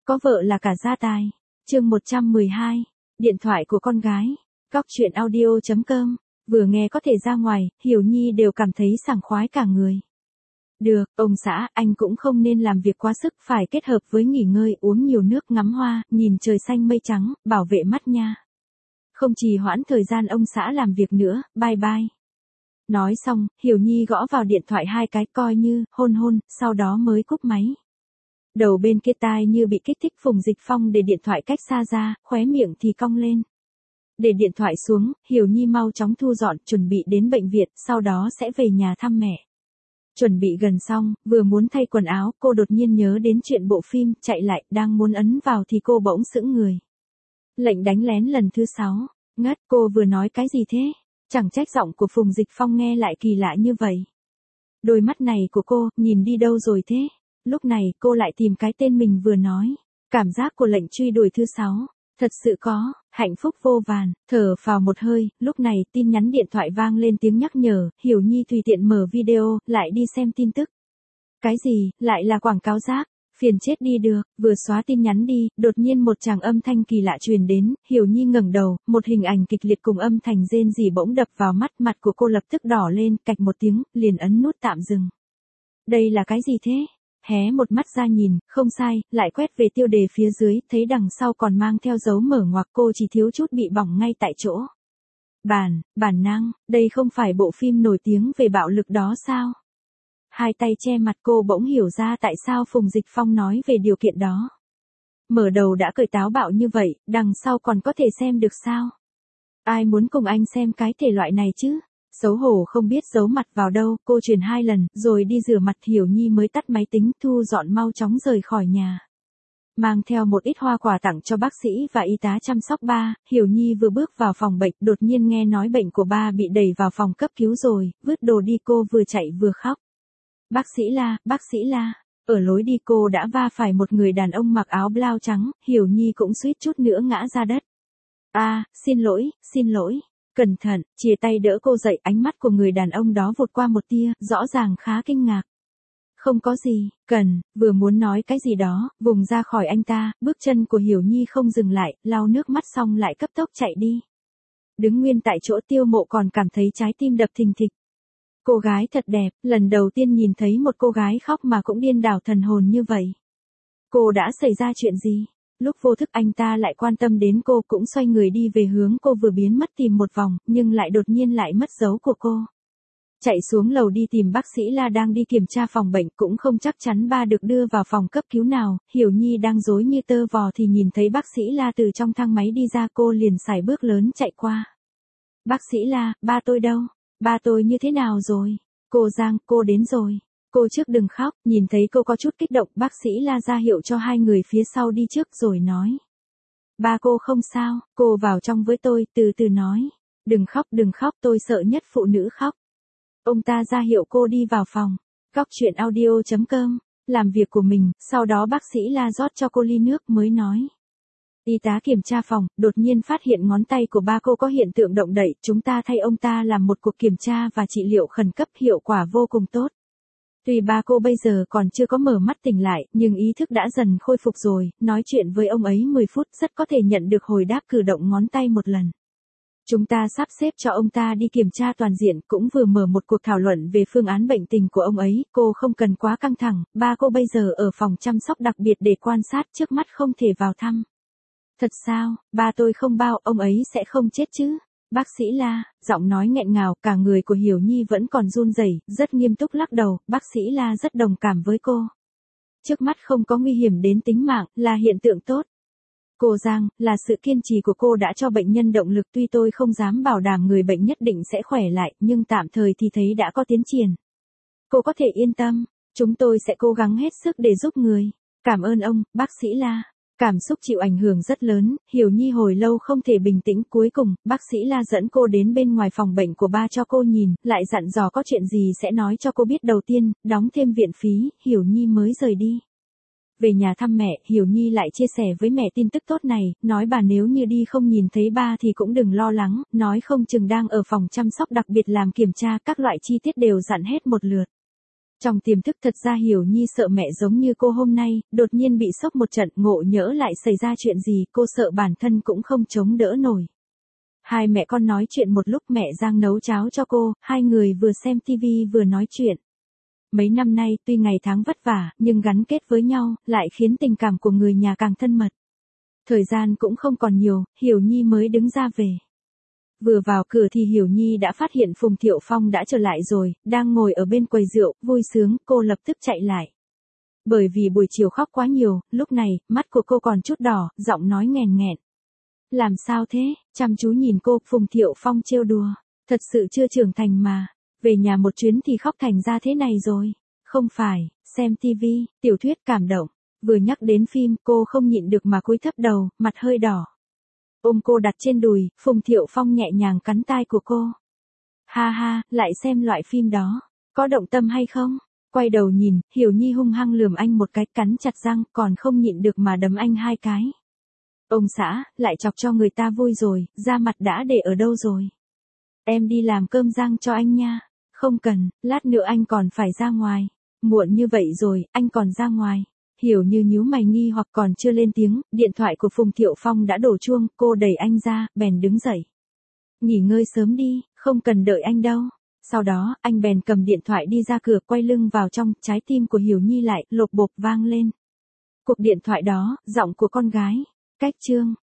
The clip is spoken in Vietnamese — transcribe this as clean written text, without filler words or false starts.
có vợ là cả gia tài. Chương 112. Điện thoại của con gái. Góc truyện audio.com. Vừa nghe có thể ra ngoài, Hiểu Nhi đều cảm thấy sảng khoái cả người. Được, ông xã, anh cũng không nên làm việc quá sức, phải kết hợp với nghỉ ngơi, uống nhiều nước, ngắm hoa, nhìn trời xanh mây trắng, bảo vệ mắt nha. Không trì hoãn thời gian ông xã làm việc nữa, bye bye. Nói xong, Hiểu Nhi gõ vào điện thoại 2 cái coi như, hôn, sau đó mới cúp máy. Đầu bên kia tai như bị kích thích, Phùng Dịch Phong để điện thoại cách xa ra, khóe miệng thì cong lên. Để điện thoại xuống, Hiểu Nhi mau chóng thu dọn, chuẩn bị đến bệnh viện, sau đó sẽ về nhà thăm mẹ. Chuẩn bị gần xong, vừa muốn thay quần áo, cô đột nhiên nhớ đến chuyện bộ phim, chạy lại, đang muốn ấn vào thì cô bỗng sững người. Lệnh đánh lén lần thứ 6. Ngất, cô vừa nói cái gì thế? Chẳng trách giọng của Phùng Dịch Phong nghe lại kỳ lạ như vậy. Đôi mắt này của cô, nhìn đi đâu rồi thế? Lúc này, cô lại tìm cái tên mình vừa nói. Cảm giác của lệnh truy đuổi thứ 6. Thật sự có, hạnh phúc vô vàn, thở phào một hơi, lúc này tin nhắn điện thoại vang lên tiếng nhắc nhở, Hiểu Nhi tùy tiện mở video, lại đi xem tin tức. Cái gì, lại là quảng cáo rác, phiền chết đi được, vừa xóa tin nhắn đi, đột nhiên một tràng âm thanh kỳ lạ truyền đến, Hiểu Nhi ngẩng đầu, một hình ảnh kịch liệt cùng âm thanh rên rỉ bỗng đập vào mắt, mặt của cô lập tức đỏ lên, cạch một tiếng, liền ấn nút tạm dừng. Đây là cái gì thế? Hé một mắt ra nhìn, không sai, lại quét về tiêu đề phía dưới, thấy đằng sau còn mang theo dấu mở ngoặc, cô chỉ thiếu chút bị bỏng ngay tại chỗ. Bản năng, đây không phải bộ phim nổi tiếng về bạo lực đó sao? Hai tay che mặt, cô bỗng hiểu ra tại sao Phùng Dịch Phong nói về điều kiện đó. Mở đầu đã cười táo bạo như vậy, đằng sau còn có thể xem được sao? Ai muốn cùng anh xem cái thể loại này chứ? Xấu hổ không biết giấu mặt vào đâu, cô truyền 2 lần, rồi đi rửa mặt. Hiểu Nhi mới tắt máy tính, thu dọn mau chóng rời khỏi nhà. Mang theo một ít hoa quả tặng cho bác sĩ và y tá chăm sóc ba, Hiểu Nhi vừa bước vào phòng bệnh, đột nhiên nghe nói bệnh của ba bị đẩy vào phòng cấp cứu rồi, vứt đồ đi cô vừa chạy vừa khóc. Bác sĩ la, ở lối đi cô đã va phải một người đàn ông mặc áo blau trắng, Hiểu Nhi cũng suýt chút nữa ngã ra đất. Xin lỗi. Cẩn thận, chìa tay đỡ cô dậy, ánh mắt của người đàn ông đó vụt qua một tia, rõ ràng khá kinh ngạc. Không có gì, vừa muốn nói cái gì đó, vùng ra khỏi anh ta, bước chân của Hiểu Nhi không dừng lại, lau nước mắt xong lại cấp tốc chạy đi. Đứng nguyên tại chỗ Tiêu Mộ còn cảm thấy trái tim đập thình thịch. Cô gái thật đẹp, lần đầu tiên nhìn thấy một cô gái khóc mà cũng điên đảo thần hồn như vậy. Cô đã xảy ra chuyện gì? Lúc vô thức anh ta lại quan tâm đến cô, cũng xoay người đi về hướng cô vừa biến mất tìm một vòng, nhưng lại đột nhiên lại mất dấu của cô. Chạy xuống lầu đi tìm bác sĩ La đang đi kiểm tra phòng bệnh, cũng không chắc chắn ba được đưa vào phòng cấp cứu nào. Hiểu Nhi đang rối như tơ vò thì nhìn thấy bác sĩ La từ trong thang máy đi ra, cô liền sải bước lớn chạy qua. Bác sĩ La, ba tôi đâu? Ba tôi như thế nào rồi? Cô Giang, cô đến rồi. Cô trước đừng khóc, nhìn thấy cô có chút kích động, bác sĩ La ra hiệu cho hai người phía sau đi trước rồi nói. Ba cô không sao, cô vào trong với tôi, từ từ nói. Đừng khóc, tôi sợ nhất phụ nữ khóc. Ông ta ra hiệu cô đi vào phòng. Góc truyện audio.com. Làm việc của mình, sau đó bác sĩ La rót cho cô ly nước mới nói. Y tá kiểm tra phòng, đột nhiên phát hiện ngón tay của ba cô có hiện tượng động đậy, chúng ta thay ông ta làm một cuộc kiểm tra và trị liệu khẩn cấp, hiệu quả vô cùng tốt. Tuy ba cô bây giờ còn chưa có mở mắt tỉnh lại, nhưng ý thức đã dần khôi phục rồi, nói chuyện với ông ấy 10 phút rất có thể nhận được hồi đáp cử động ngón tay một lần. Chúng ta sắp xếp cho ông ta đi kiểm tra toàn diện, cũng vừa mở một cuộc thảo luận về phương án bệnh tình của ông ấy, cô không cần quá căng thẳng, ba cô bây giờ ở phòng chăm sóc đặc biệt để quan sát, trước mắt không thể vào thăm. Thật sao, ba tôi không bao, ông ấy sẽ không chết chứ? Bác sĩ La, giọng nói nghẹn ngào, cả người của Hiểu Nhi vẫn còn run rẩy, rất nghiêm túc lắc đầu, bác sĩ La rất đồng cảm với cô. Trước mắt không có nguy hiểm đến tính mạng, là hiện tượng tốt. Cô Giang, là sự kiên trì của cô đã cho bệnh nhân động lực, tuy tôi không dám bảo đảm người bệnh nhất định sẽ khỏe lại, nhưng tạm thời thì thấy đã có tiến triển. Cô có thể yên tâm, chúng tôi sẽ cố gắng hết sức để giúp người. Cảm ơn ông, bác sĩ La. Cảm xúc chịu ảnh hưởng rất lớn, Hiểu Nhi hồi lâu không thể bình tĩnh, cuối cùng, bác sĩ La dẫn cô đến bên ngoài phòng bệnh của ba cho cô nhìn, lại dặn dò có chuyện gì sẽ nói cho cô biết đầu tiên, đóng thêm viện phí, Hiểu Nhi mới rời đi. Về nhà thăm mẹ, Hiểu Nhi lại chia sẻ với mẹ tin tức tốt này, nói bà nếu như đi không nhìn thấy ba thì cũng đừng lo lắng, nói không chừng đang ở phòng chăm sóc đặc biệt làm kiểm tra, các loại chi tiết đều dặn hết một lượt. Trong tiềm thức thật ra Hiểu Nhi sợ mẹ giống như cô hôm nay, đột nhiên bị sốc một trận, ngộ nhỡ lại xảy ra chuyện gì, cô sợ bản thân cũng không chống đỡ nổi. Hai mẹ con nói chuyện một lúc, mẹ Giang nấu cháo cho cô, hai người vừa xem tivi vừa nói chuyện. Mấy năm nay tuy ngày tháng vất vả, nhưng gắn kết với nhau, lại khiến tình cảm của người nhà càng thân mật. Thời gian cũng không còn nhiều, Hiểu Nhi mới đứng ra về. Vừa vào cửa thì Hiểu Nhi đã phát hiện Phùng Thiệu Phong đã trở lại rồi, đang ngồi ở bên quầy rượu, vui sướng, cô lập tức chạy lại. Bởi vì buổi chiều khóc quá nhiều, lúc này, mắt của cô còn chút đỏ, giọng nói nghèn nghẹn. Làm sao thế? Chăm chú nhìn cô, Phùng Thiệu Phong trêu đùa. Thật sự chưa trưởng thành mà. Về nhà một chuyến thì khóc thành ra thế này rồi. Không phải, xem tivi, tiểu thuyết cảm động. Vừa nhắc đến phim, cô không nhịn được mà cúi thấp đầu, mặt hơi đỏ. Ôm cô đặt trên đùi, Phùng Thiệu Phong nhẹ nhàng cắn tai của cô. Ha ha, lại xem loại phim đó. Có động tâm hay không? Quay đầu nhìn, Hiểu Nhi hung hăng lườm anh một cái, cắn chặt răng, còn không nhịn được mà đấm anh hai cái. Ông xã, lại chọc cho người ta vui rồi, da mặt đã để ở đâu rồi? Em đi làm cơm rang cho anh nha. Không cần, lát nữa anh còn phải ra ngoài. Muộn như vậy rồi, anh còn ra ngoài. Hiểu Như nhíu mày nghi hoặc còn chưa lên tiếng, điện thoại của Phùng Thiệu Phong đã đổ chuông, cô đẩy anh ra, bèn đứng dậy. Nghỉ ngơi sớm đi, không cần đợi anh đâu. Sau đó, anh bèn cầm điện thoại đi ra cửa, quay lưng vào trong, trái tim của Hiểu Nhi lại, lộp bộp vang lên. Cuộc điện thoại đó, giọng của con gái. Cách chương